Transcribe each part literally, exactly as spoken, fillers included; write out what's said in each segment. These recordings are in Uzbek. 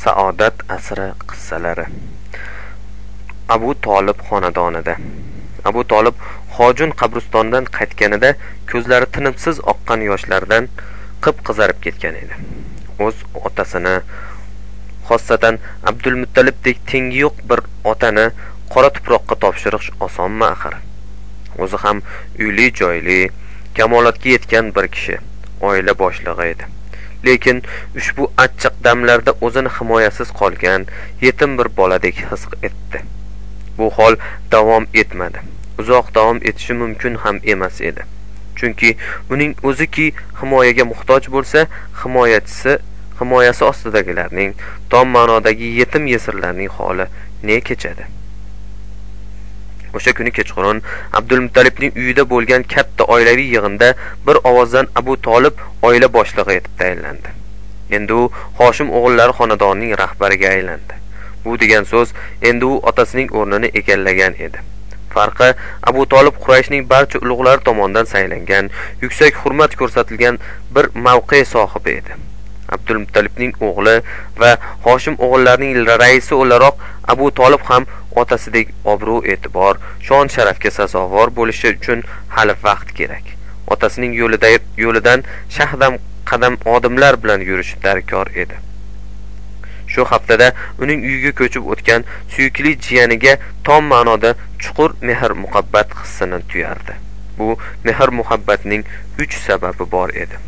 Saodat asri qissalari. Abu Tolib xonadonida. Abu Tolib Hojun qabristondan qaytganida ko'zlari tinimsiz oqqan yoshlardan qip-qizarib ketgan edi. O'z otasini, xossatan Abdul Muttalibdek tengi yo'q bir otani qora tuproqqa topshirish osonmi axir? O'zi ham uyli joyli, kamolatga yetgan bir kishi, oila boshlig'i edi. Lekin ushbu achchiq damlarda o'zini himoyasiz qolgan yetim bir boladek his etdi. Bu hol davom etmadi. Uzoq davom etishi mumkin ham emas edi. Chunki uning o'ziki himoyaga muhtoj bo'lsa, himoyachisi, himoyasi ostidagilarning, tom ma'nodagi yetim yesirlarning holi ne kechadi? O'sha kuni kechqurun Abdul Muttalibning uyida bo'lgan katta oilaviy yig'inda bir ovozdan Abu Tolib oila boshlig'i etib tayinlandi. Endi u Hoshim o'g'illari xonadonining rahbariga aylandi. Bu degan so'z endi u otasining o'rnini egallagan edi. Farqi, Abu Tolib Qurayshning barcha ulug'lari tomonidan saylangan, yuksak hurmat ko'rsatilgan bir mavqe sohibi edi. Abdul Muttalibning o'g'li va Hoshim o'g'illarining raisi o'laroq Abu Tolib ham otasidek obro' e'tibor, shon sharafga sazovor bo'lishi uchun hali vaqt kerak. Otasining yo'lida yo'lidan shahdam qadam odimlar bilan yurish darkor edi. Shu haftada uning uyiga ko'chib o'tgan suyukli jiyaniga tom ma'noda chuqur mehr muhabbat hissini tuyardi. Bu mehr muhabbatning uch sababi bor edi.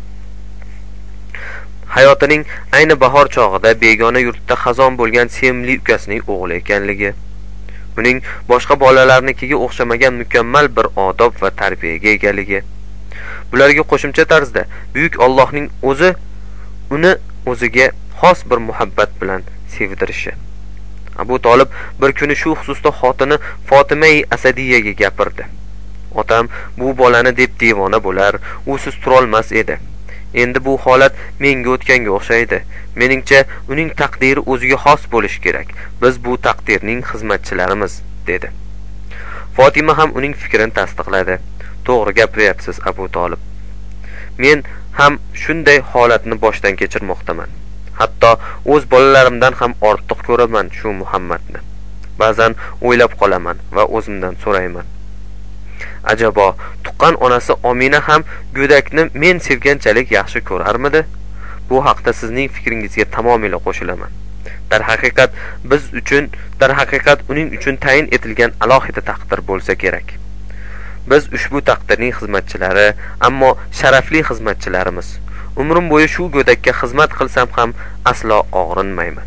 Hayotining ayni bahor chog'ida begona yurtda xazon bo'lgan sevimli ukasining o'g'li ekanligi, uning boshqa bolalarnikiga o'xshamagan mukammal bir odob va tarbiyaga egaligi, bularga qo'shimcha tarzda buyuk Allohning o'zi uni o'ziga xos bir muhabbat bilan sevdirishi. Abu Tolib bir kuni shu xususda xotini Fotimai Asadiyaga gapirdi. Otam bu bolani deb devona bo'lar, usiz turolmas edi. Endi bu holat menga o'tganga o'xshaydi. Meningcha uning taqdiri o'ziga xos bo'lishi kerak. Biz bu taqdirning xizmatchilarimiz, dedi. Fatima ham uning fikrini tasdiqladi. To'g'ri gapiryapsiz, Abu Tolib. Men ham shunday holatni boshdan kechirmoqdaman. Hatto o'z bolalarimdan ham ortiq ko'raman shu Muhammadni. Ba'zan o'ylab qolaman va o'zimdan so'rayman. Ajabo, tuqqan onasi Omina ham go'dakni men sevganchalik yaxshi ko'rarmidi? Bu haqda sizning fikringizga tamomila qo'shilaman. Dar haqiqat biz uchun, dar haqiqat uning uchun tayin etilgan alohida taqdir bo'lsa kerak. Biz ushbu taqdirning xizmatchilari, ammo sharafli xizmatchilarimiz. Umrim bo'yi shu go'dakka xizmat qilsam ham aslo og'rinmayman.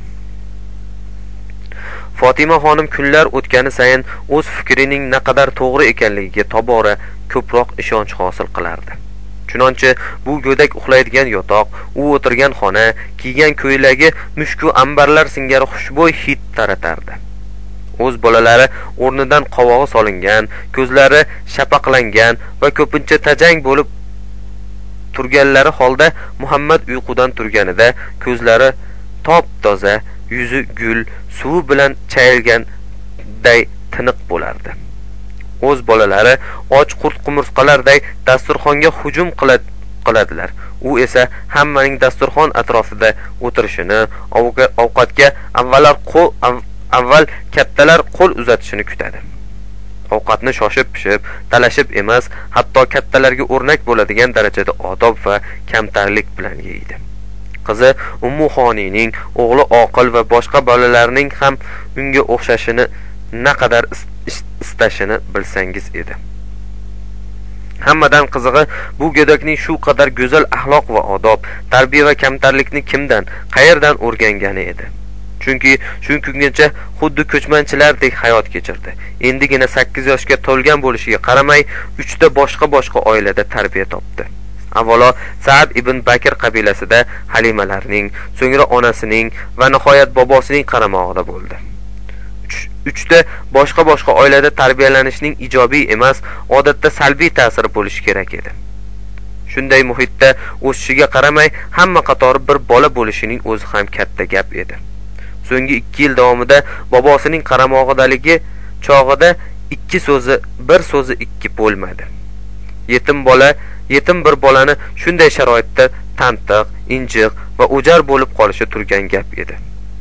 Fatima xonim kunlar o'tgani sayin o'z fikrining naqadar to'g'ri ekanligiga tobora ko'proq ishonch hosil qilardi. Chunonchi bu go'dak uxlaydigan yotoq, u o'tirgan xona, kiygan ko'ylagi mushku ambarlar singari xushbo'y hid taratardi. O'z bolalari o'rnidan qovog'i solingan, ko'zlari shapaqlangan va ko'pincha tajang bo'lib turganlari holda Muhammad uyqudan turganida ko'zlari top-toza, yuzi gul, suvi bilan chayilganday tiniq bo'lardi. O'z bolalari och qurt qumursqalarday dasturxonga hujum qiladilar. U esa hammaning dasturxon atrofida o'tirishini, ovqatga avvallar qo'l avval kattalar qo'l uzatishini kutadi. Ovqatni shoshib pishib, talashib emas, hatto kattalarga o'rnak bo'ladigan darajada odob va kamtarlik bilan yeydi. Qizi Ummu Xoniyning o'g'li oqil va boshqa bolalarning ham unga o'xshashini naqadar istashini bilsangiz edi. Hammadan qizig'i bu go'dakning shu qadar go'zal axloq va odob, tarbiya va kamtarlikni kimdan, qayerdan o'rgangani edi. Chunki shu kungacha xuddi ko'chmanchilardek hayot kechirdi. Endigina sakkiz yoshga to'lgan bo'lishiga qaramay, uchta boshqa-boshqa oilada tarbiya topdi. Avvalo Sa'd ibn Bakr qabilasida halimalarning, so'ngra onasining va nihoyat bobosining qaramog'ida bo'ldi. Uchta boshqa-boshqa oilada tarbiyalanishning ijobiy emas, odatda salbiy ta'siri bo'lishi kerak edi. Shunday muhitda o'sishiga qaramay, hamma qatori bir bola bo'lishining o'zi ham katta gap edi. So'nggi ikki yil davomida bobosining qaramog'idaligi chog'ida ikki so'zi, bir so'zi ikki bo'lmadi. Yetim bola yetim bir bolani shunday sharoitda tantiq, injiq va o'jar bo'lib qolishi turgan gap edi.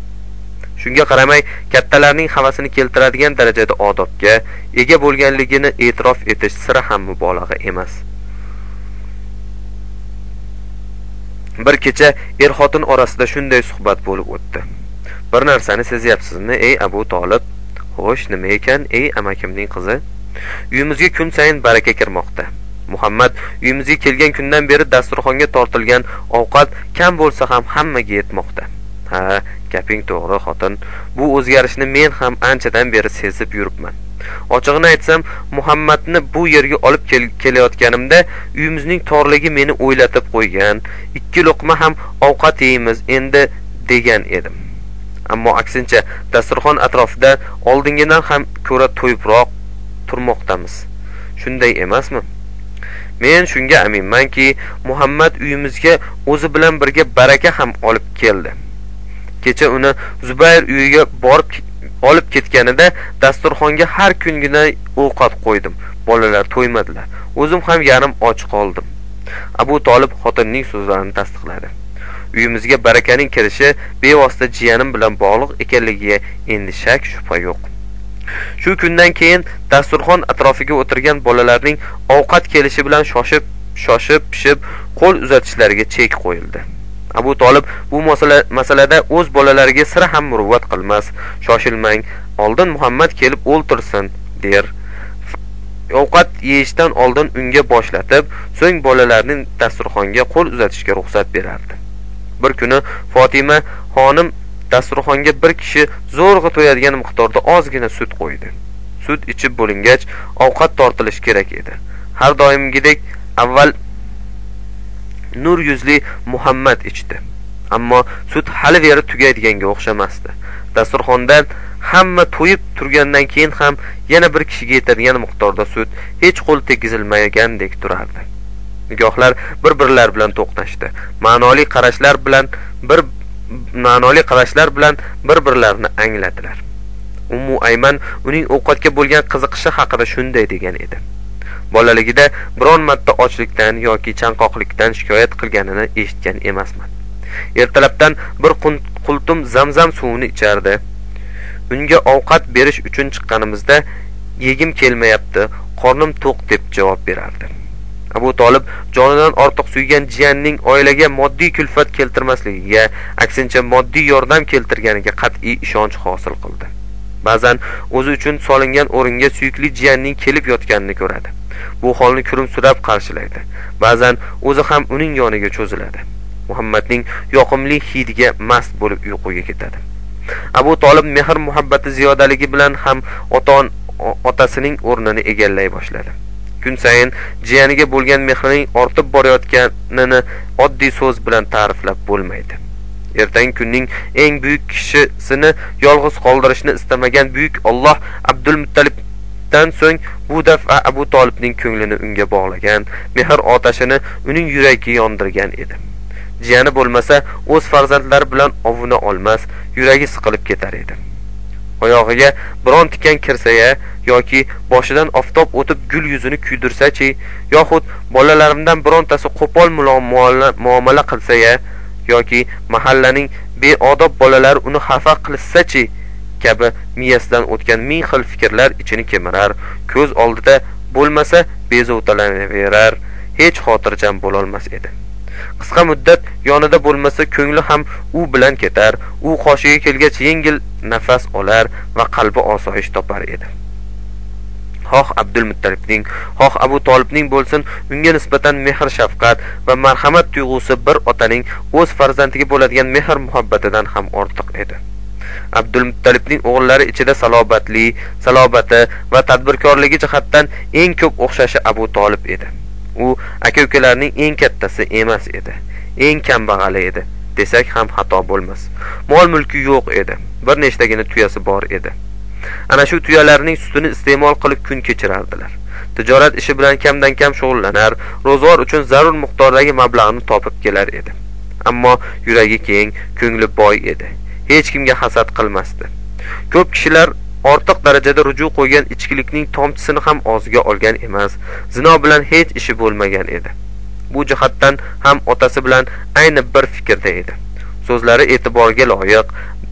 Shunga qaramay, kattalarning havasini keltiradigan darajada odobga ega bo'lganligini e'tirof etish sira ham mubolag'a emas. Bir kecha er-xotin orasida shunday suhbat bo'lib o'tdi. Bir narsani sezyapsizmi, ey Abu Tolib? Xo'sh, nima ekan, ey amakimning qizi? Uyimizga kun sayin baraka kirmoqda. Muhammad uyimizga kelgan kundan beri dasturxonga tortilgan ovqat kam bo'lsa ham hammaga yetmoqda. Ha, gaping to'g'ri, xotin. Bu o'zgarishni men ham anchadan beri sezib yuribman. Ochig'ini aytsam, Muhammadni bu yerga olib kel kelayotganimda uyimizning torligi meni o'ylatib qo'ygan. Ikki luqma ham ovqat yeymiz endi degan edim. Ammo aksincha, dasturxon atrofida oldingidan ham ko'ra to'yibroq turmoqdamiz. Shunday emasmi? Men shunga aminmanki, Muhammad uyimizga o'zi bilan birga baraka ham olib keldi. Kecha uni Zubayr uyiga borib olib ketganida dasturxonga har kungina ovqat qo'ydim. Bolalar to'ymadilar. O'zim ham yarim och qoldim. Abu Tolib xotinning so'zlarini tasdiqladi. Uyimizga barakaning kirishi bevosita jiyanim bilan bog'liq ekanligiga endi shak shubha yo'q. Shu kundan keyin dasturxon atrofiga o'tirgan bolalarning ovqat kelishi bilan shoshib, shoshib, pishib, qo'l uzatishlariga chek qo'yildi. Abu Tolib bu masala masalada o'z bolalariga sira ham muruvvat qilmas, shoshilmang, oldin Muhammad kelib o'ltirsin, der. Ovqat yeyishdan oldin unga boshlatib, so'ng bolalarning dasturxonga qo'l uzatishga ruxsat berardi. Bir kuni Fatima xonim dasturxonga bir kishi zo'rg'a to'yadigan miqdorda ozgina sut qo'ydi. Sut ichib bo'lingach, ovqat tortilish kerak edi. Har doimgidek avval nur yuzli Muhammad ichdi. Ammo sut hali veri tugaydiganga o'xshamasdi. Dasturxondan hamma to'yib turgandan keyin ham yana bir kishiga yetadigan miqdorda sut hech qo'l tegizilmagandek turardi. Nigohlar bir-birlar bilan to'qnashdi. Ma'noli qarashlar bilan bir ma'noli qarashlar bilan bir-birlarini angladilar. Ummu Ayman uning ovqatga bo'lgan qiziqishi haqida shunday degan edi. Bolaligida biron marta ochlikdan yoki chanqoqlikdan shikoyat qilganini eshitgan emasman. Ertalabdan bir qultum zamzam suvini ichardi. Unga ovqat berish uchun chiqqanimizda yegim kelmayapti, qornim to'q deb javob berardi. Abu Tolib jonidan ortiq suygan jiyanning oilaga moddiy kulfat keltirmasligiga, aksincha moddiy yordam keltirganiga qat'iy ishonch hosil qildi. Ba'zan o'zi uchun solingan o'ringa suyukli jiyanning kelib yotganini ko'radi. Bu holni kulimsirab qarshilaydi. Ba'zan o'zi ham uning yoniga cho'ziladi. Muhammadning yoqimli hidiga mast bo'lib uyquga ketadi. Abu Tolib mehr muhabbati ziyodaligi bilan ham ota otasining o'rnini egallay boshladi. Kun sayin jiyaniga bo'lgan mehrining ortib borayotganini oddiy so'z bilan ta'riflab bo'lmaydi. Ertangi kunning eng buyuk kishisini yolg'iz qoldirishni istamagan buyuk Alloh Abdul Muttalibdan so'ng bu daf'a Abu Tolibning ko'nglini unga bog'lagan, mehr otashini uning yuragiga yondirgan edi. Jiyani bo'lmasa, o'z farzandlari bilan ovuna olmas, yuragi siqilib ketar edi. Oyog'iga biron tikan kirsa-ya yoki boshidan oftob o'tib gul yuzini kuydirsa-chi, yoxud bolalarimdan birontasi qo'pol muomala qilsa-ya yoki mahallaning beodob bolalari uni xafa qilsa-chi kabi miyasidan o'tgan ming xil fikrlar ichini kemirar, ko'z oldida bo'lmasa bezovtalanaverar, hech xotirjam bo'la olmas edi. Qisqa muddat yonida bo'lmasa ko'ngli ham u bilan ketar, u qoshiga kelgach yengil nafas olar va qalbi osoyish topar edi. Xoh Abdul Muttalibning, xoh Abu Tolibning bo'lsin, unga nisbatan mehr shafqat va marhamat tuyg'usi bir otaning o'z farzandiga bo'ladigan mehr muhabbatidan ham ortiq edi. Abdul Muttalibning o'g'illari ichida salobatli, salobati va tadbirkorligi jihatdan eng ko'p o'xshashi Abu Tolib edi. U aka-ukalarning eng kattasi emas edi, eng kambag'ali edi desak ham xato bo'lmas. Mol mulki yo'q edi, bir nechtagina tuyasi bor edi. Ana shu tuyalarning sutini iste'mol qilib kun kechirardilar. Tijorat ishi bilan kamdan kam shug'ullanar, ro'zg'or uchun zarur miqdordagi mablag'ni topib kelar edi. Ammo yuragi keng, ko'ngli boy edi. Hech kimga hasad qilmasdi. Ko'p kishilar ortiq darajada ruju qo'ygan ichkilikning tomchisini ham og'ziga olgan emas, zino bilan hech ishi bo'lmagan edi. Bu jihatdan ham otasi bilan ayni bir fikrda edi. So'zlari e'tiborga loyiq,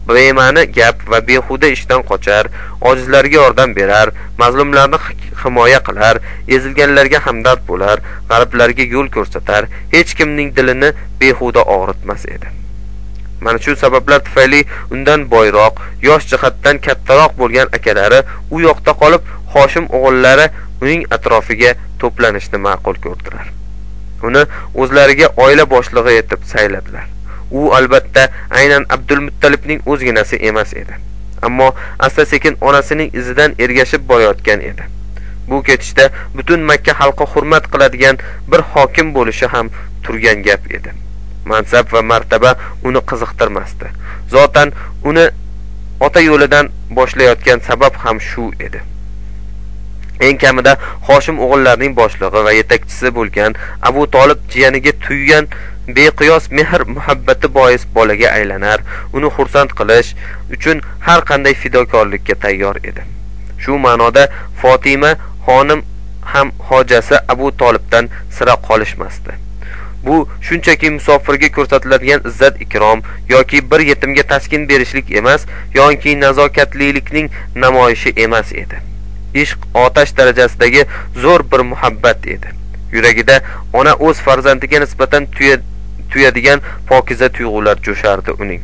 bema'ni gap va behuda ishdan qochar, ojizlarga yordam berar, mazlumlarni himoya qilar, ezilganlarga hamdard bo'lar, g'ariblarga yo'l ko'rsatar, hech kimning dilini behuda og'ritmas edi. Mana shu sabablar tufayli undan boyroq, yosh jihatdan kattaroq bo'lgan akalari u yoqda qolib, Hoshim o'g'illari uning atrofiga to'planishni ma'qul ko'rdilar. Uni o'zlariga oila boshlig'i etib sayladilar. U albatta aynan Abdulmuttalibning o'zginasi emas edi. Ammo asta-sekin onasining izidan ergashib borayotgan edi. Bu ketishda butun Makka xalqi hurmat qiladigan bir hokim bo'lishi ham turgan gap edi. Mansab va martaba uni qiziqtirmasdi. Zotan uni ota yo'lidan boshlayotgan sabab ham shu edi. Eng kamida Hoshim o'g'illarining boshlig'i va yetakchisi bo'lgan Abu Tolib jiyaniga tuygan beqiyos mehr muhabbati bois bolaga aylanar, uni xursand qilish uchun har qanday fidokorlikka tayyor edi. Shu ma'noda Fatima xonim ham hojasi Abu Tolibdan sira qolishmasdi. Bu shunchaki musofirga ko'rsatiladigan izzat ikrom yoki bir yetimga taskin berishlik emas, yoki nazokatlilikning namoyishi emas edi. Ishq otash darajasidagi zo'r bir muhabbat edi. Yuragida ona o'z farzandiga nisbatan tuyadigan pokiza tuyg'ular jo'shardi uning.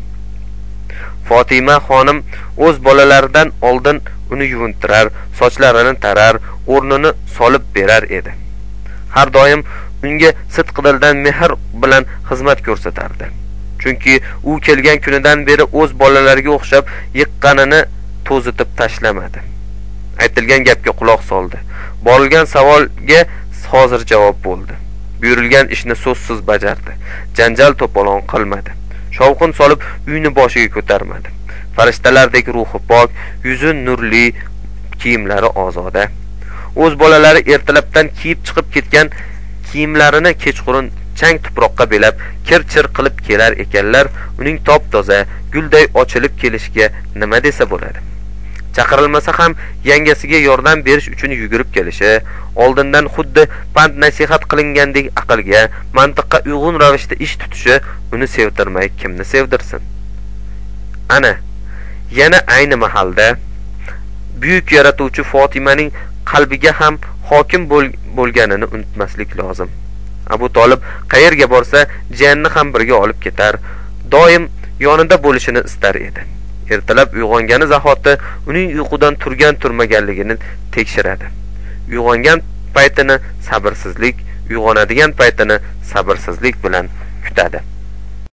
Fatima xonim o'z bolalaridan oldin uni yuvintirar, sochlarini tarar, o'rnini solib berar edi. Har doim unga sidqidildan mehr bilan xizmat ko'rsatardi. Chunki u kelgan kunidan beri o'z bolalariga o'xshab yiqqanini to'zitib tashlamadi. Aytilgan gapga quloq soldi. Borilgan savolga hozir javob bo'ldi. Buyurilgan ishni so'zsiz bajardi. Janjal to'polon qilmadi. Shovqin solib uyni boshiga ko'tarmadi. Farishtalardek ruhi pok, yuzi nurli, kiyimlari ozoda. O'z bolalari ertalabdan kiyib chiqib ketgan kiyimlarini kechqurun chang tuproqqa belab, kir-chir qilib kelar ekanlar, uning top-toza, gulday ochilib kelishiga nima desa bo'ladi? Chaqirilmasa ham yangasiga yordam berish uchun yugurib kelishi, oldindan xuddi pand nasihat qilingandek aqlga, mantiqqa uyg'un ravishda ish tutishi uni sevdirmay kimni sevdirsin? Ana, yana ayni mahalda buyuk yaratuvchi Fotimaning qalbiga ham hokim bo'lganini unutmaslik lozim. Abu Tolib qayerga borsa, jiyanni ham birga olib ketar, doim yonida bo'lishini istar edi. Ertalab uyg'ongani zahoti uning uyqudan turgan turmaganligini tekshiradi. Uyg'ongan paytini sabrsizlik, uyg'onadigan paytini sabrsizlik bilan kutadi.